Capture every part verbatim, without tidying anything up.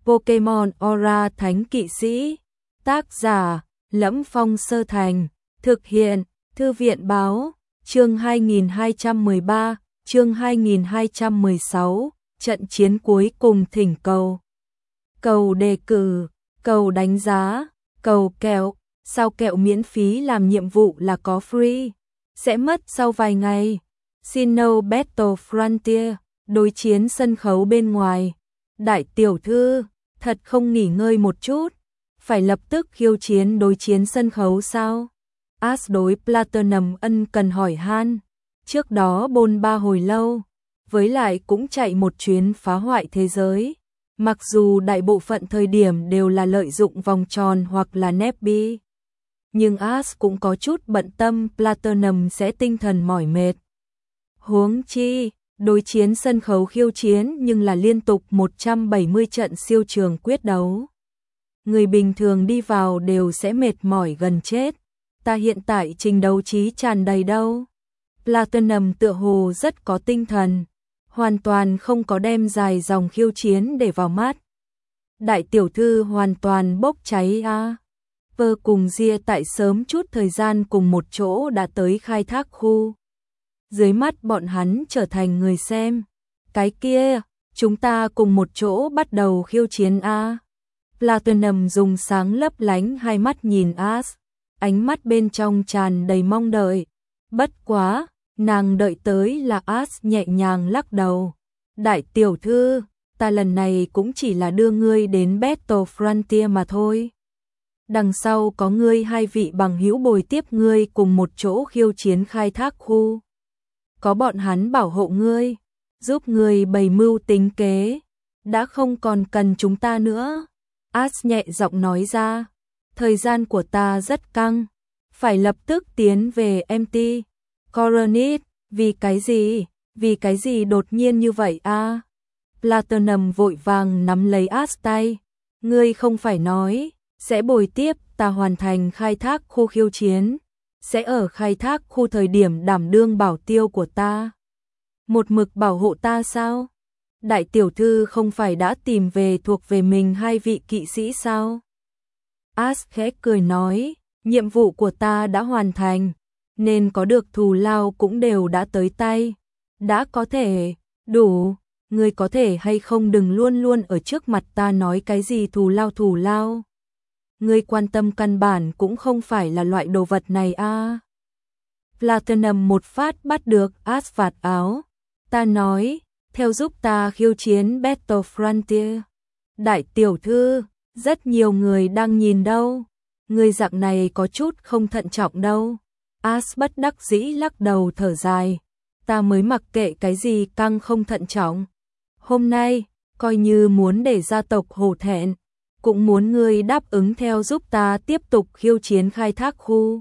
Pokemon Aura Thánh Kỵ Sĩ. Tác giả: Lẫm Phong Sơ Thành. Thực hiện: Thư viện Báo. Chương hai nghìn hai trăm mười ba, chương hai nghìn hai trăm mười sáu, trận chiến cuối cùng thỉnh cầu. Cầu đề cử, cầu đánh giá, cầu kẹo, sao kẹo miễn phí làm nhiệm vụ là có free, sẽ mất sau vài ngày. Sinnoh Battle Frontier, đối chiến sân khấu bên ngoài. Đại tiểu thư, thật không nghỉ ngơi một chút, phải lập tức khiêu chiến đối chiến sân khấu sao? Ash đối Platinum ân cần hỏi han, trước đó bôn ba hồi lâu, với lại cũng chạy một chuyến phá hoại thế giới. Mặc dù đại bộ phận thời điểm đều là lợi dụng vòng tròn hoặc là Nebby, nhưng Ash cũng có chút bận tâm Platinum sẽ tinh thần mỏi mệt. Huống chi, đối chiến sân khấu khiêu chiến nhưng là liên tục một trăm bảy mươi trận siêu trường quyết đấu. Người bình thường đi vào đều sẽ mệt mỏi gần chết. Ta hiện tại trình đấu trí tràn đầy đâu. Platinum tựa hồ rất có tinh thần, hoàn toàn không có đem dài dòng khiêu chiến để vào mắt. Đại tiểu thư hoàn toàn bốc cháy a. À. Vơ cùng Ria tại sớm chút thời gian cùng một chỗ đã tới khai thác khu. Dưới mắt bọn hắn trở thành người xem. Cái kia, chúng ta cùng một chỗ bắt đầu khiêu chiến a. À. Platinum dùng sáng lấp lánh hai mắt nhìn Ash, ánh mắt bên trong tràn đầy mong đợi. Bất quá, nàng đợi tới là Ash nhẹ nhàng lắc đầu. Đại tiểu thư, ta lần này cũng chỉ là đưa ngươi đến Battle Frontier mà thôi. Đằng sau có ngươi hai vị bằng hữu bồi tiếp ngươi cùng một chỗ khiêu chiến khai thác khu. Có bọn hắn bảo hộ ngươi, giúp ngươi bày mưu tính kế, đã không còn cần chúng ta nữa. Ash nhẹ giọng nói ra, thời gian của ta rất căng, phải lập tức tiến về em tê. Coronet, vì cái gì, vì cái gì đột nhiên như vậy a? À? Platinum vội vàng nắm lấy Ash tay, ngươi không phải nói, sẽ bồi tiếp ta hoàn thành khai thác khu khiêu chiến, sẽ ở khai thác khu thời điểm đảm đương bảo tiêu của ta. Một mực bảo hộ ta sao? Đại tiểu thư không phải đã tìm về thuộc về mình hai vị kỵ sĩ sao? Ash khẽ cười nói, nhiệm vụ của ta đã hoàn thành, nên có được thù lao cũng đều đã tới tay. Đã có thể, đủ, ngươi có thể hay không đừng luôn luôn ở trước mặt ta nói cái gì thù lao thù lao. Ngươi quan tâm căn bản cũng không phải là loại đồ vật này a. À. Platinum một phát bắt được Ash vạt áo, ta nói, theo giúp ta khiêu chiến Battle Frontier. Đại tiểu thư, rất nhiều người đang nhìn đâu, người dạng này có chút không thận trọng đâu. Ash bất đắc dĩ lắc đầu thở dài, ta mới mặc kệ cái gì căng không thận trọng. Hôm nay, coi như muốn để gia tộc hổ thẹn, cũng muốn ngươi đáp ứng theo giúp ta tiếp tục khiêu chiến khai thác khu.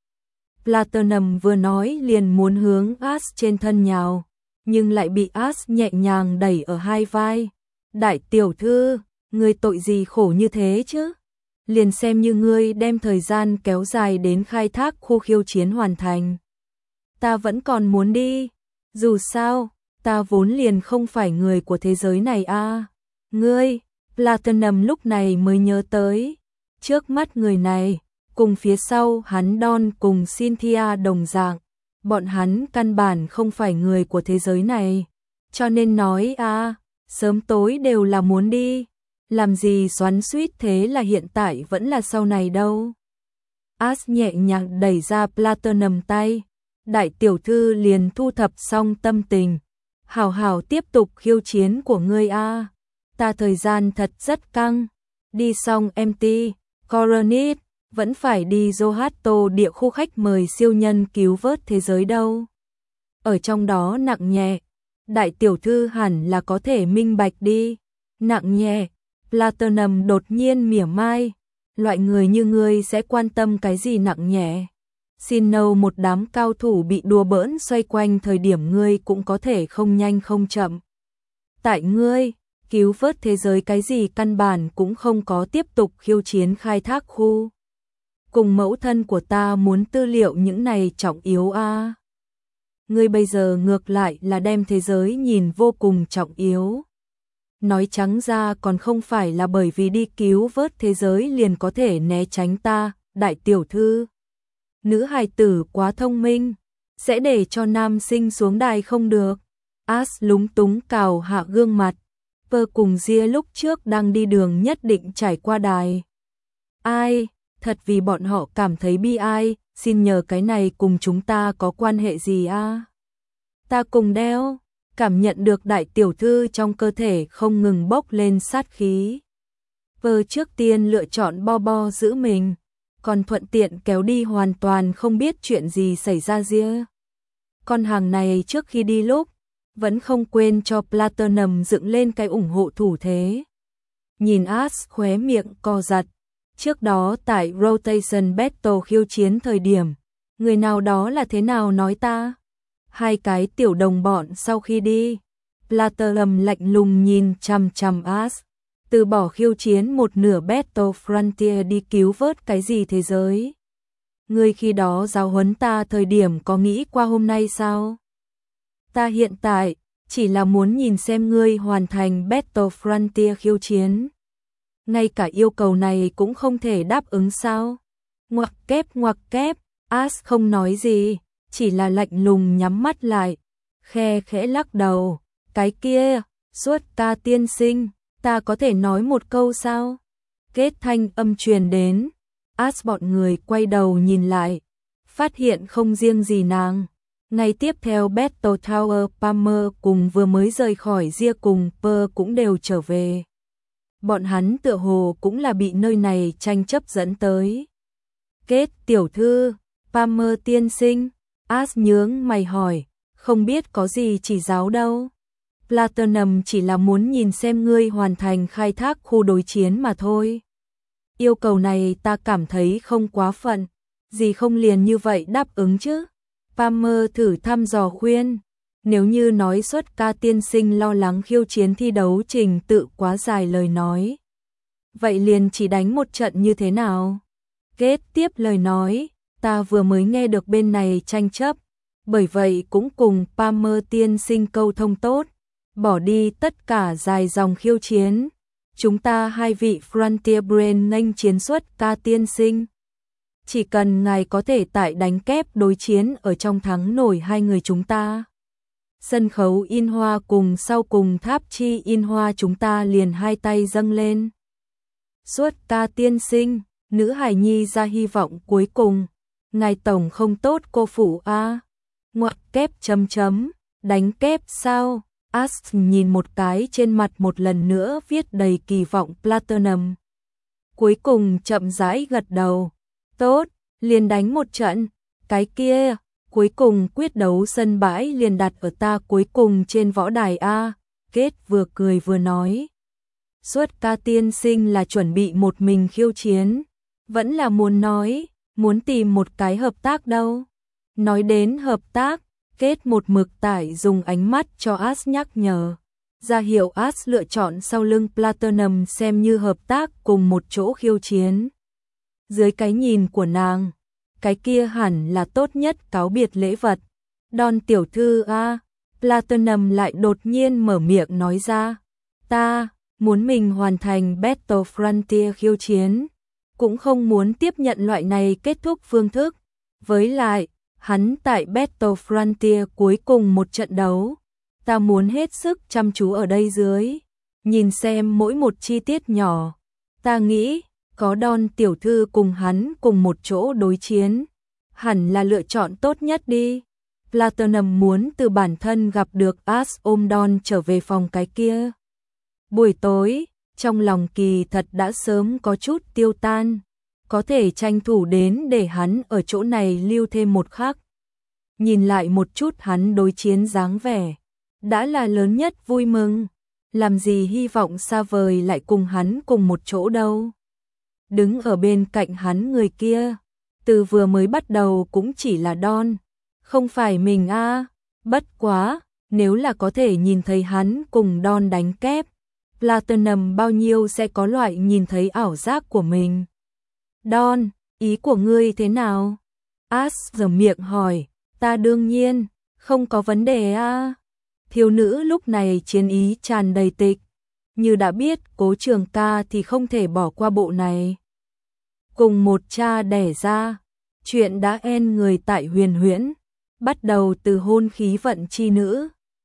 Platinum vừa nói liền muốn hướng Ash trên thân nhào, nhưng lại bị Ash nhẹ nhàng đẩy ở hai vai. Đại tiểu thư, ngươi tội gì khổ như thế chứ? Liền xem như ngươi đem thời gian kéo dài đến khai thác khu khiêu chiến hoàn thành. Ta vẫn còn muốn đi, dù sao, ta vốn liền không phải người của thế giới này a. À. Ngươi, Platinum lúc này mới nhớ tới, trước mắt người này, cùng phía sau hắn Don cùng Cynthia đồng dạng, bọn hắn căn bản không phải người của thế giới này, cho nên nói a, à, sớm tối đều là muốn đi. Làm gì xoắn xuýt thế là hiện tại vẫn là sau này đâu. Ash nhẹ nhàng đẩy ra Platinum tay, đại tiểu thư liền thu thập xong tâm tình, hảo hảo tiếp tục khiêu chiến của ngươi a. À. Ta thời gian thật rất căng, đi xong em tê, Coronet, vẫn phải đi Zohato địa khu khách mời siêu nhân cứu vớt thế giới đâu. Ở trong đó nặng nhẹ, đại tiểu thư hẳn là có thể minh bạch đi. Nặng nhẹ, Platinum đột nhiên mỉa mai, loại người như ngươi sẽ quan tâm cái gì nặng nhẹ. Sinnoh một đám cao thủ bị đùa bỡn xoay quanh thời điểm ngươi cũng có thể không nhanh không chậm. Tại ngươi, cứu vớt thế giới cái gì căn bản cũng không có tiếp tục khiêu chiến khai thác khu. Cùng mẫu thân của ta muốn tư liệu những này trọng yếu a. À. Ngươi bây giờ ngược lại là đem thế giới nhìn vô cùng trọng yếu. nói trắng ra còn không phải là bởi vì đi cứu vớt thế giới liền có thể né tránh ta, đại tiểu thư. Nữ hài tử quá thông minh, sẽ để cho nam sinh xuống đài không được. As lúng túng cào hạ gương mặt. Pơ cùng Gia lúc trước đang đi đường nhất định trải qua đài. Ai, thật vì bọn họ cảm thấy bi ai, xin nhờ cái này cùng chúng ta có quan hệ gì a? À? Ta cùng đeo, cảm nhận được đại tiểu thư trong cơ thể không ngừng bốc lên sát khí. Pơ trước tiên lựa chọn bo bo giữ mình, còn thuận tiện kéo đi hoàn toàn không biết chuyện gì xảy ra Gia. Con hàng này trước khi đi lúc, vẫn không quên cho Platinum dựng lên cái ủng hộ thủ thế. Nhìn As khóe miệng co giật, trước đó tại Rotation Battle khiêu chiến thời điểm, người nào đó là thế nào nói ta? Hai cái tiểu đồng bọn sau khi đi, Platinum lạnh lùng nhìn chằm chằm As, từ bỏ khiêu chiến một nửa Battle Frontier đi cứu vớt cái gì thế giới. Người khi đó giáo huấn ta thời điểm có nghĩ qua hôm nay sao? Ta hiện tại chỉ là muốn nhìn xem ngươi hoàn thành Battle Frontier khiêu chiến. Ngay cả yêu cầu này cũng không thể đáp ứng sao? Ngoặc kép ngoặc kép, As không nói gì, chỉ là lạnh lùng nhắm mắt lại, khe khẽ lắc đầu. Cái kia, suốt ca tiên sinh, ta có thể nói một câu sao? Kết thanh âm truyền đến, As bọn người quay đầu nhìn lại, phát hiện không riêng gì nàng. Ngày tiếp theo Battle Tower Palmer cùng vừa mới rời khỏi Gia cùng Pơ cũng đều trở về. Bọn hắn tựa hồ cũng là bị nơi này tranh chấp dẫn tới. Kết tiểu thư, Palmer tiên sinh, As nhướng mày hỏi, không biết có gì chỉ giáo đâu. Platinum chỉ là muốn nhìn xem ngươi hoàn thành khai thác khu đối chiến mà thôi. Yêu cầu này ta cảm thấy không quá phận, gì không liền như vậy đáp ứng chứ. Palmer thử thăm dò khuyên, nếu như nói xuất ca tiên sinh lo lắng khiêu chiến thi đấu trình tự quá dài lời nói. Vậy liền chỉ đánh một trận như thế nào? Kết tiếp lời nói, ta vừa mới nghe được bên này tranh chấp, bởi vậy cũng cùng Palmer tiên sinh câu thông tốt, bỏ đi tất cả dài dòng khiêu chiến. Chúng ta hai vị Frontier Brain nghênh chiến xuất ca tiên sinh. Chỉ cần ngài có thể tại đánh kép đối chiến ở trong thắng nổi hai người chúng ta. Sân khấu in hoa cùng sau cùng tháp chi in hoa chúng ta liền hai tay dâng lên. Suốt ca tiên sinh, nữ hài nhi ra hy vọng cuối cùng. Ngài tổng không tốt cô phủ a à? Ngoặc kép chấm chấm, đánh kép sao? As nhìn một cái trên mặt một lần nữa viết đầy kỳ vọng Platinum. Cuối cùng chậm rãi gật đầu. Tốt, liền đánh một trận. Cái kia, cuối cùng quyết đấu sân bãi liền đặt ở ta cuối cùng trên võ đài A. Kết vừa cười vừa nói. Suốt ca tiên sinh là chuẩn bị một mình khiêu chiến. Vẫn là muốn nói, muốn tìm một cái hợp tác đâu. Nói đến hợp tác, Kết một mực tải dùng ánh mắt cho As nhắc nhở. Ra hiệu As lựa chọn sau lưng Platinum xem như hợp tác cùng một chỗ khiêu chiến. Dưới cái nhìn của nàng, cái kia hẳn là tốt nhất cáo biệt lễ vật. Don tiểu thư a, Platinum lại đột nhiên mở miệng nói ra. Ta, muốn mình hoàn thành Battle Frontier khiêu chiến. Cũng không muốn tiếp nhận loại này kết thúc phương thức. Với lại, hắn tại Battle Frontier cuối cùng một trận đấu. Ta muốn hết sức chăm chú ở đây dưới. Nhìn xem mỗi một chi tiết nhỏ. Ta nghĩ, có Don tiểu thư cùng hắn cùng một chỗ đối chiến. Hẳn là lựa chọn tốt nhất đi. Platinum muốn từ bản thân gặp được As ôm Don trở về phòng cái kia. Buổi tối, trong lòng kỳ thật đã sớm có chút tiêu tan. Có thể tranh thủ đến để hắn ở chỗ này lưu thêm một khắc. Nhìn lại một chút hắn đối chiến dáng vẻ. Đã là lớn nhất vui mừng. Làm gì hy vọng xa vời lại cùng hắn cùng một chỗ đâu. Đứng ở bên cạnh hắn người kia. Từ vừa mới bắt đầu cũng chỉ là Don. Không phải mình a à. Bất quá, nếu là có thể nhìn thấy hắn cùng Don đánh kép. Platinum bao nhiêu sẽ có loại nhìn thấy ảo giác của mình. Don, ý của ngươi thế nào? As giở miệng hỏi. Ta đương nhiên, không có vấn đề a. À. Thiếu nữ lúc này chiến ý tràn đầy tịch. như đã biết Cố Trường Ca thì không thể bỏ qua bộ này. Cùng một cha đẻ ra, chuyện đã en người tại Huyền Huyễn, bắt đầu từ hôn khí vận chi nữ,